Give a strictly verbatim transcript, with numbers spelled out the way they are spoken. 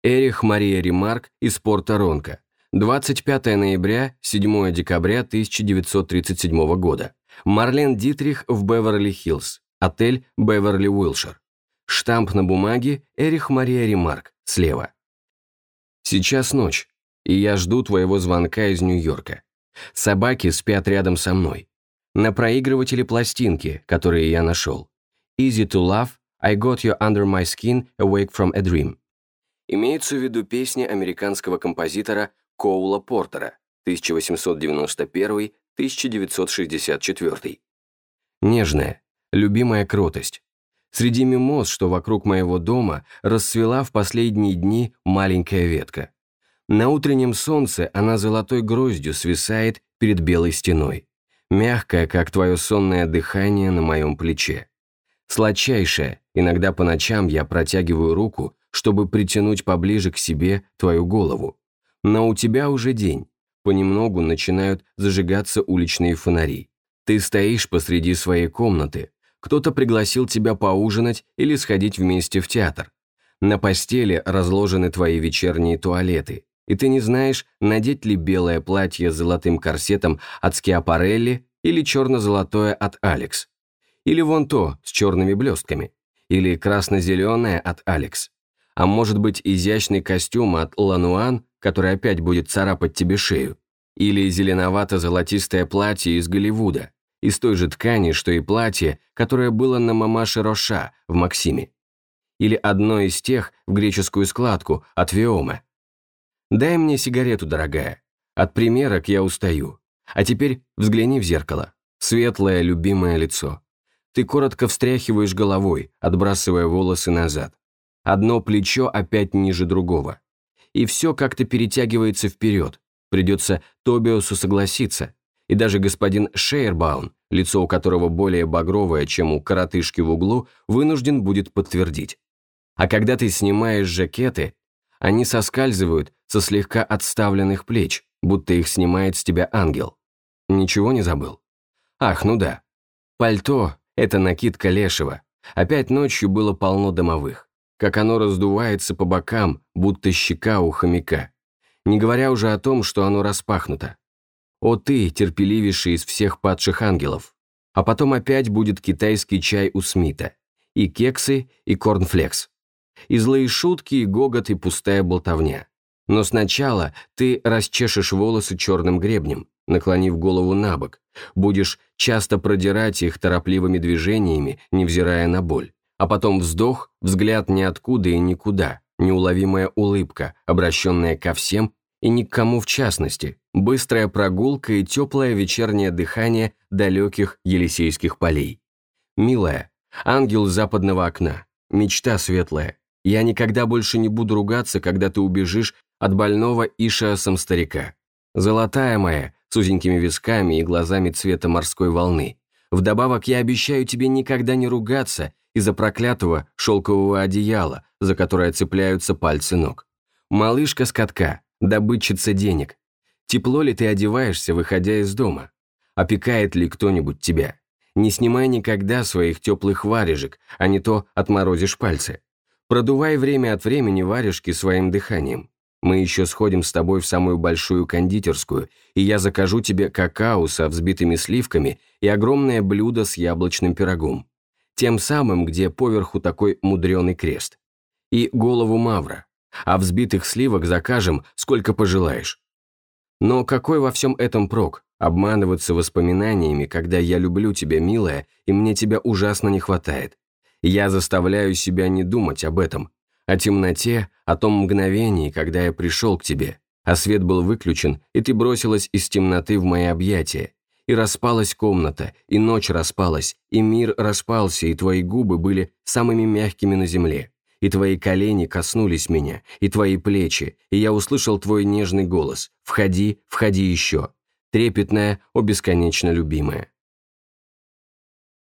Эрих Мария Ремарк из Порто-Ронко. двадцать пятое ноября, седьмое декабря тысяча девятьсот тридцать седьмого года. Марлен Дитрих в Беверли-Хиллз. Отель Беверли Уилшир. Штамп на бумаге Эрих Мария Ремарк. Слева. Сейчас ночь, и я жду твоего звонка из Нью-Йорка. Собаки спят рядом со мной. На проигрывателе пластинки, которые я нашел. Easy to Love, I Got You Under My Skin, Awake From a Dream. Имеются в виду песни американского композитора Коула Портера тысяча восемьсот девяносто первый — тысяча девятьсот шестьдесят четвёртый. Нежная, любимая кротость. Среди мимоз, что вокруг моего дома, расцвела в последние дни маленькая ветка. На утреннем солнце она золотой гроздью свисает перед белой стеной, мягкая, как твое сонное дыхание на моем плече. Сладчайшая, иногда по ночам я протягиваю руку, чтобы притянуть поближе к себе твою голову. Но у тебя уже день, понемногу начинают зажигаться уличные фонари. Ты стоишь посреди своей комнаты, кто-то пригласил тебя поужинать или сходить вместе в театр. На постели разложены твои вечерние туалеты, и ты не знаешь, надеть ли белое платье с золотым корсетом от Скиапарелли или черно-золотое от Алекс. Или вон то, с черными блестками. Или красно-зеленое от Алекс. А может быть, изящный костюм от Лануан, который опять будет царапать тебе шею. Или зеленовато-золотистое платье из Голливуда, из той же ткани, что и платье, которое было на мамаше Роша в Максиме. Или одно из тех в греческую складку от Виома. Дай мне сигарету, дорогая. От примерок я устаю. А теперь взгляни в зеркало. Светлое, любимое лицо. Ты коротко встряхиваешь головой, отбрасывая волосы назад. Одно плечо опять ниже другого. И все как-то перетягивается вперед. Придется Тобиасу согласиться. И даже господин Шейербаун, лицо у которого более багровое, чем у коротышки в углу, вынужден будет подтвердить. А когда ты снимаешь жакеты, они соскальзывают со слегка отставленных плеч, будто их снимает с тебя ангел. Ничего не забыл? Ах, ну да. Пальто — это накидка лешего. Опять ночью было полно домовых. Как оно раздувается по бокам, будто щека у хомяка. Не говоря уже о том, что оно распахнуто. О ты, терпеливейший из всех падших ангелов. А потом опять будет китайский чай у Смита. И кексы, и корнфлекс. И злые шутки, и гогот, и пустая болтовня. Но сначала ты расчешешь волосы черным гребнем, наклонив голову на бок. Будешь часто продирать их торопливыми движениями, невзирая на боль. А потом вздох, взгляд ниоткуда и никуда, неуловимая улыбка, обращенная ко всем и ни к кому в частности, быстрая прогулка и теплое вечернее дыхание далеких Елисейских полей. Милая, ангел западного окна, мечта светлая, я никогда больше не буду ругаться, когда ты убежишь от больного ишиасом старика. Золотая моя, с узенькими висками и глазами цвета морской волны. Вдобавок я обещаю тебе никогда не ругаться из-за проклятого шелкового одеяла, за которое цепляются пальцы ног. Малышка с катка, добытчица денег. Тепло ли ты одеваешься, выходя из дома? Опекает ли кто-нибудь тебя? Не снимай никогда своих теплых варежек, а не то отморозишь пальцы. Продувай время от времени варежки своим дыханием. Мы еще сходим с тобой в самую большую кондитерскую, и я закажу тебе какао со взбитыми сливками и огромное блюдо с яблочным пирогом. Тем самым, где поверху такой мудреный крест. И голову мавра. А взбитых сливок закажем, сколько пожелаешь. Но какой во всем этом прок? Обманываться воспоминаниями, когда я люблю тебя, милая, и мне тебя ужасно не хватает. Я заставляю себя не думать об этом. О темноте, о том мгновении, когда я пришел к тебе, а свет был выключен, и ты бросилась из темноты в мои объятия. И распалась комната, и ночь распалась, и мир распался, и твои губы были самыми мягкими на земле. И твои колени коснулись меня, и твои плечи, и я услышал твой нежный голос. «Входи, входи еще». Трепетная, о бесконечно любимая.